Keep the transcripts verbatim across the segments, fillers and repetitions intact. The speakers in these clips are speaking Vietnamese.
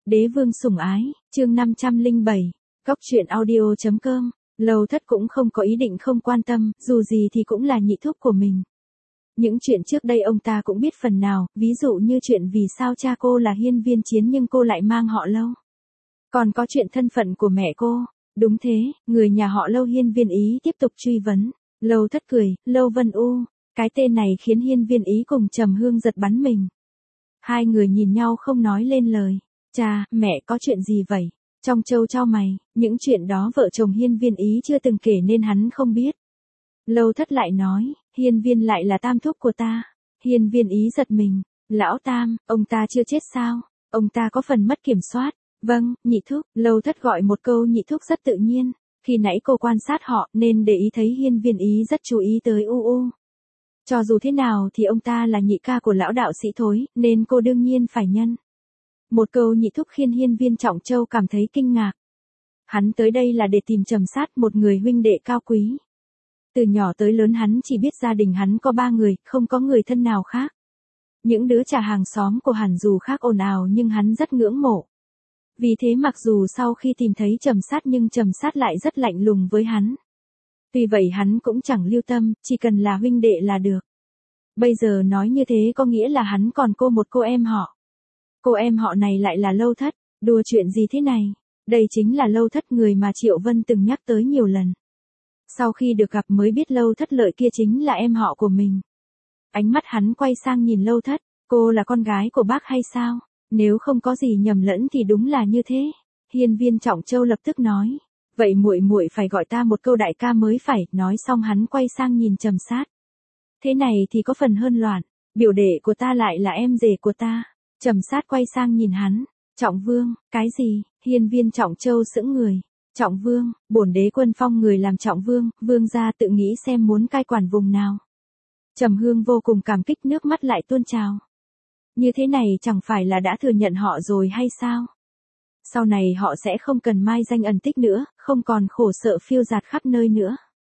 Đế vương sủng ái, chương năm trăm lẻ bảy, Cóc truyện audio chấm com. Lâu Thất cũng không có ý định không quan tâm, dù gì thì cũng là nhị thúc của mình. Những chuyện trước đây ông ta cũng biết phần nào, ví dụ như chuyện vì sao cha cô là Hiên Viên Chiến nhưng cô lại mang họ Lâu. Còn có chuyện thân phận của mẹ cô. Đúng thế, người nhà họ Lâu Hiên Viên Ý tiếp tục truy vấn. Lâu Thất cười, Lâu Vân U, cái tên này khiến Hiên Viên Ý cùng Trầm Hương giật bắn mình. Hai người nhìn nhau không nói lên lời. Cha, mẹ có chuyện gì vậy? Trong Châu chau mày, những chuyện đó vợ chồng Hiên Viên Ý chưa từng kể nên hắn không biết. Lâu Thất lại nói, Hiên Viên lại là tam thúc của ta. Hiên Viên Ý giật mình, lão tam, ông ta chưa chết sao? Ông ta có phần mất kiểm soát. Vâng, nhị thúc, Lâu Thất gọi một câu nhị thúc rất tự nhiên. Khi nãy cô quan sát họ nên để ý thấy Hiên Viên Ý rất chú ý tới U U. Cho dù thế nào thì ông ta là nhị ca của lão đạo sĩ Thối, nên cô đương nhiên phải nhân. Một câu nhị thúc khiến Hiên Viên Trọng Châu cảm thấy kinh ngạc. Hắn tới đây là để tìm Trầm Sát, một người huynh đệ cao quý. Từ nhỏ tới lớn hắn chỉ biết gia đình hắn có ba người, không có người thân nào khác. Những đứa trả hàng xóm của hắn dù khác ồn ào nhưng hắn rất ngưỡng mộ. Vì thế mặc dù sau khi tìm thấy Trầm Sát nhưng Trầm Sát lại rất lạnh lùng với hắn. Tuy vậy hắn cũng chẳng lưu tâm, chỉ cần là huynh đệ là được. Bây giờ nói như thế có nghĩa là hắn còn cô một cô em họ. Cô em họ này lại là Lâu Thất, đùa chuyện gì thế này? Đây chính là Lâu Thất người mà Triệu Vân từng nhắc tới nhiều lần. Sau khi được gặp mới biết Lâu Thất Lợi kia chính là em họ của mình. Ánh mắt hắn quay sang nhìn Lâu Thất, cô là con gái của bác hay sao? Nếu không có gì nhầm lẫn thì đúng là như thế. Hiên Viên Trọng Châu lập tức nói, vậy muội muội phải gọi ta một câu đại ca mới phải. Nói xong hắn quay sang nhìn Trầm Sát. Thế này thì có phần hơn loạn, biểu đệ của ta lại là em rể của ta. Trầm Sát quay sang nhìn hắn, Trọng Vương, cái gì? Hiên Viên Trọng Châu sững người. Trọng Vương, bổn đế quân phong người làm Trọng Vương, vương gia tự nghĩ xem muốn cai quản vùng nào. Trầm Hương vô cùng cảm kích, nước mắt lại tuôn trào. Như thế này chẳng phải là đã thừa nhận họ rồi hay sao? Sau này họ sẽ không cần mai danh ẩn tích nữa, không còn khổ sợ phiêu dạt khắp nơi nữa.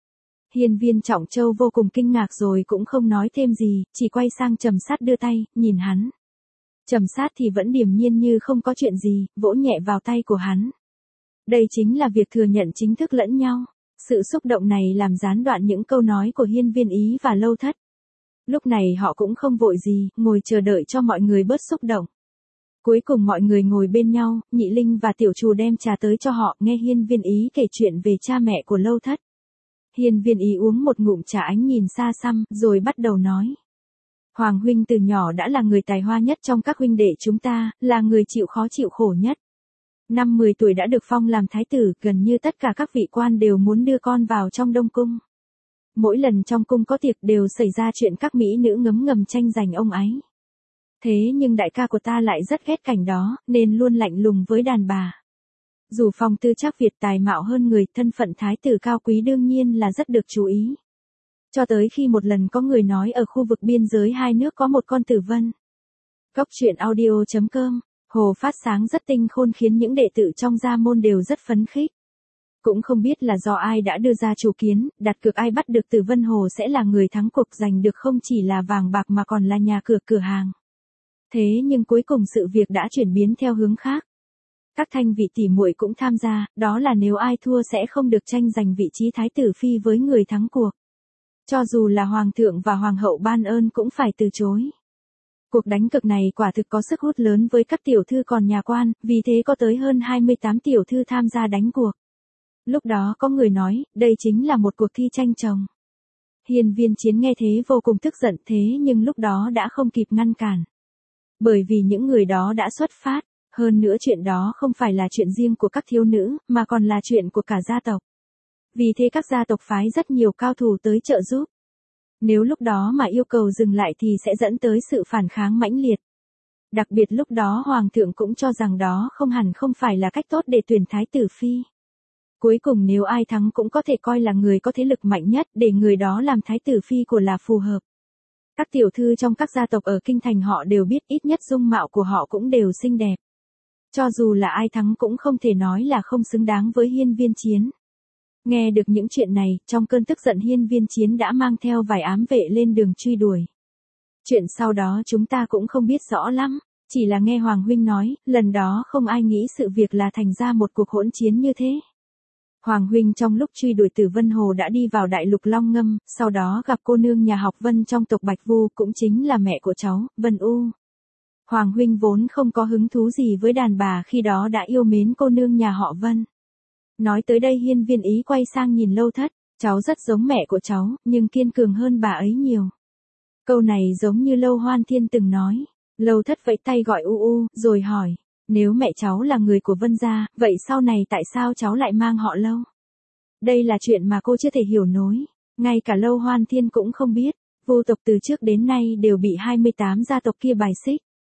Hiên Viên Trọng Châu vô cùng kinh ngạc rồi cũng không nói thêm gì, chỉ quay sang Trầm Sát đưa tay, nhìn hắn. Trầm Sát thì vẫn điềm nhiên như không có chuyện gì, vỗ nhẹ vào tay của hắn. Đây chính là việc thừa nhận chính thức lẫn nhau. Sự xúc động này làm gián đoạn những câu nói của Hiên Viên Ý và Lâu Thất. Lúc này họ cũng không vội gì, ngồi chờ đợi cho mọi người bớt xúc động. Cuối cùng mọi người ngồi bên nhau, Nhị Linh và Tiểu Trù đem trà tới cho họ, nghe Hiên Viên Ý kể chuyện về cha mẹ của Lâu Thất. Hiên Viên Ý uống một ngụm trà ánh nhìn xa xăm, rồi bắt đầu nói. Hoàng huynh từ nhỏ đã là người tài hoa nhất trong các huynh đệ chúng ta, là người chịu khó chịu khổ nhất. Năm mười tuổi đã được phong làm thái tử, gần như tất cả các vị quan đều muốn đưa con vào trong Đông Cung. Mỗi lần trong cung có tiệc đều xảy ra chuyện các mỹ nữ ngấm ngầm tranh giành ông ấy. Thế nhưng đại ca của ta lại rất ghét cảnh đó, nên luôn lạnh lùng với đàn bà. Dù phong tư Trác Việt tài mạo hơn người, thân phận thái tử cao quý đương nhiên là rất được chú ý. Cho tới khi một lần có người nói ở khu vực biên giới hai nước có một con tử vân. Cóc truyện audio chấm com, Hồ phát sáng rất tinh khôn khiến những đệ tử trong gia môn đều rất phấn khích. Cũng không biết là do ai đã đưa ra chủ kiến, đặt cược ai bắt được Tử Vân Hồ sẽ là người thắng cuộc, giành được không chỉ là vàng bạc mà còn là nhà cửa cửa hàng. Thế nhưng cuối cùng sự việc đã chuyển biến theo hướng khác. Các thanh vị tỷ muội cũng tham gia, đó là nếu ai thua sẽ không được tranh giành vị trí thái tử phi với người thắng cuộc. Cho dù là hoàng thượng và hoàng hậu ban ơn cũng phải từ chối. Cuộc đánh cược này quả thực có sức hút lớn với các tiểu thư còn nhà quan, vì thế có tới hơn hai mươi tám tiểu thư tham gia đánh cuộc. Lúc đó có người nói, đây chính là một cuộc thi tranh chồng. Hiên Viên Chiến nghe thế vô cùng tức giận, thế nhưng lúc đó đã không kịp ngăn cản. Bởi vì những người đó đã xuất phát, hơn nữa chuyện đó không phải là chuyện riêng của các thiếu nữ, mà còn là chuyện của cả gia tộc. Vì thế các gia tộc phái rất nhiều cao thủ tới trợ giúp. Nếu lúc đó mà yêu cầu dừng lại thì sẽ dẫn tới sự phản kháng mãnh liệt. Đặc biệt lúc đó Hoàng thượng cũng cho rằng đó không hẳn không phải là cách tốt để tuyển thái tử phi. Cuối cùng nếu ai thắng cũng có thể coi là người có thế lực mạnh nhất để người đó làm thái tử phi của là phù hợp. Các tiểu thư trong các gia tộc ở kinh thành họ đều biết, ít nhất dung mạo của họ cũng đều xinh đẹp. Cho dù là ai thắng cũng không thể nói là không xứng đáng với Hiên Viên Chiến. Nghe được những chuyện này, trong cơn tức giận Hiên Viên Chiến đã mang theo vài ám vệ lên đường truy đuổi. Chuyện sau đó chúng ta cũng không biết rõ lắm, Chỉ là nghe Hoàng huynh nói, lần đó không ai nghĩ sự việc là thành ra một cuộc hỗn chiến như thế. Hoàng huynh trong lúc truy đuổi Tử Vân Hồ đã đi vào đại lục Long Ngâm, sau đó gặp cô nương nhà học Vân trong tộc Bạch Vu, cũng chính là mẹ của cháu, Vân U. Hoàng huynh vốn không có hứng thú gì với đàn bà khi đó đã yêu mến cô nương nhà họ Vân. Nói tới đây Hiên Viên Ý quay sang nhìn Lâu Thất, cháu rất giống mẹ của cháu, nhưng kiên cường hơn bà ấy nhiều. Câu này giống như Lâu Hoan Thiên từng nói. Lâu Thất vẫy tay gọi U U, rồi hỏi, nếu mẹ cháu là người của Vân gia, vậy sau này tại sao cháu lại mang họ Lâu? Đây là chuyện mà cô chưa thể hiểu nổi. Ngay cả Lâu Hoan Thiên cũng không biết, Vu tộc từ trước đến nay đều bị hai mươi tám gia tộc kia bài xích.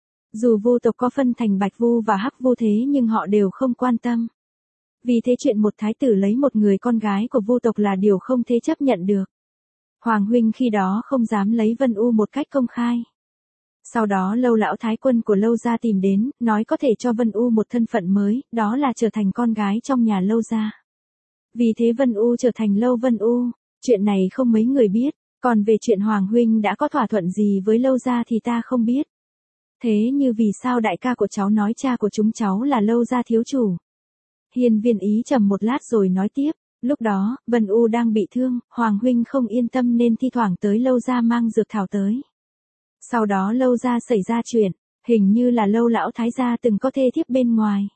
Dù Vu tộc có phân thành Bạch Vu và Hắc Vu thế nhưng họ đều không quan tâm. Vì thế chuyện một thái tử lấy một người con gái của Vu tộc là điều không thể chấp nhận được. Hoàng huynh khi đó không dám lấy Vân U một cách công khai. Sau đó Lâu lão thái quân của Lâu gia tìm đến, nói có thể cho Vân U một thân phận mới, đó là trở thành con gái trong nhà Lâu gia. Vì thế Vân U trở thành Lâu Vân U, chuyện này không mấy người biết, còn về chuyện Hoàng huynh đã có thỏa thuận gì với Lâu gia thì ta không biết. Thế như vì sao đại ca của cháu nói cha của chúng cháu là Lâu gia thiếu chủ? Hiên Viên Ý trầm một lát rồi nói tiếp, lúc đó, Vân U đang bị thương, Hoàng huynh không yên tâm nên thi thoảng tới Lâu gia mang dược thảo tới. Sau đó Lâu gia xảy ra chuyện, hình như là Lâu lão thái gia từng có thê thiếp bên ngoài.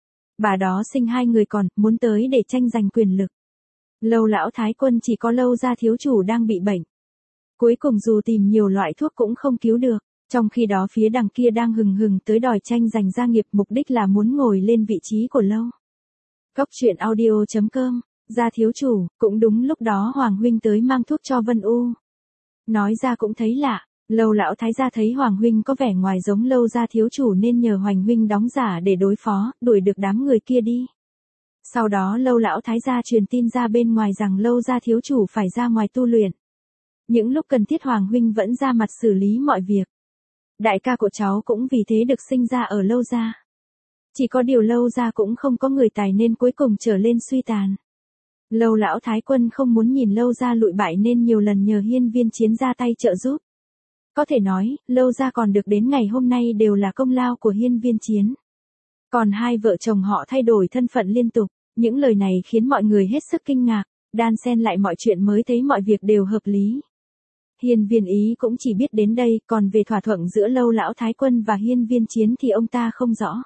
Bà đó sinh hai người còn, muốn tới để tranh giành quyền lực. Lâu lão thái quân chỉ có Lâu gia thiếu chủ đang bị bệnh. Cuối cùng dù tìm nhiều loại thuốc cũng không cứu được, trong khi đó phía đằng kia đang hừng hừng tới đòi tranh giành gia nghiệp, mục đích là muốn ngồi lên vị trí của Lâu. Góc truyện audio chấm com, gia thiếu chủ, cũng đúng lúc đó Hoàng huynh tới mang thuốc cho Vân U. Nói ra cũng thấy lạ. Lâu lão thái gia thấy Hoàng huynh có vẻ ngoài giống Lâu gia thiếu chủ nên nhờ Hoàng huynh đóng giả để đối phó, đuổi được đám người kia đi. Sau đó Lâu lão thái gia truyền tin ra bên ngoài rằng Lâu gia thiếu chủ phải ra ngoài tu luyện. Những lúc cần thiết Hoàng huynh vẫn ra mặt xử lý mọi việc. Đại ca của cháu cũng vì thế được sinh ra ở Lâu gia. Chỉ có điều Lâu gia cũng không có người tài nên cuối cùng trở lên suy tàn. Lâu lão thái quân không muốn nhìn Lâu gia lụi bại nên nhiều lần nhờ Hiên Viên Chiến ra tay trợ giúp. Có thể nói, Lâu gia còn được đến ngày hôm nay đều là công lao của Hiên Viên Chiến. Còn hai vợ chồng họ thay đổi thân phận liên tục, những lời này khiến mọi người hết sức kinh ngạc, đan xen lại mọi chuyện mới thấy mọi việc đều hợp lý. Hiên Viên Ý cũng chỉ biết đến đây, còn về thỏa thuận giữa Lâu lão thái quân và Hiên Viên Chiến thì ông ta không rõ.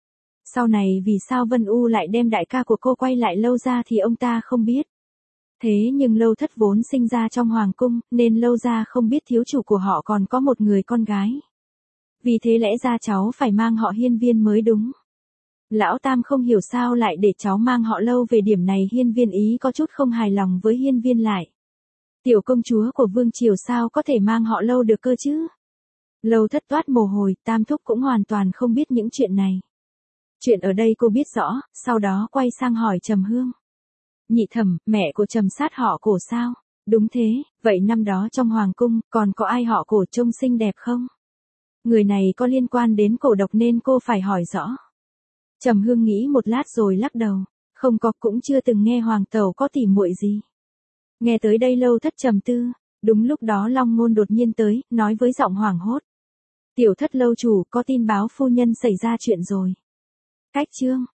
Sau này vì sao Vân U lại đem đại ca của cô quay lại Lâu gia thì ông ta không biết. Thế nhưng Lâu Thất vốn sinh ra trong hoàng cung, nên Lâu gia không biết thiếu chủ của họ còn có một người con gái. Vì thế lẽ ra cháu phải mang họ Hiên Viên mới đúng. Lão Tam không hiểu sao lại để cháu mang họ Lâu, về điểm này Hiên Viên Ý có chút không hài lòng với Hiên Viên lại. Tiểu công chúa của vương triều sao có thể mang họ Lâu được cơ chứ? Lâu Thất toát mồ hôi, Tam thúc cũng hoàn toàn không biết những chuyện này. Chuyện ở đây cô biết rõ, sau đó quay sang hỏi Trầm Hương. Nhị thẩm, mẹ của Trầm sát họ Cổ sao? Đúng thế, vậy năm đó trong hoàng cung, còn có ai họ Cổ trông xinh đẹp không? Người này có liên quan đến cổ độc nên cô phải hỏi rõ. Trầm Hương nghĩ một lát rồi lắc đầu, không có, cũng chưa từng nghe hoàng tẩu có tỉ muội gì. Nghe tới đây Lâu Thất trầm tư, đúng lúc đó Long Ngôn đột nhiên tới, nói với giọng hoảng hốt. Tiểu Thất lâu chủ, có tin báo phu nhân xảy ra chuyện rồi. Cách chương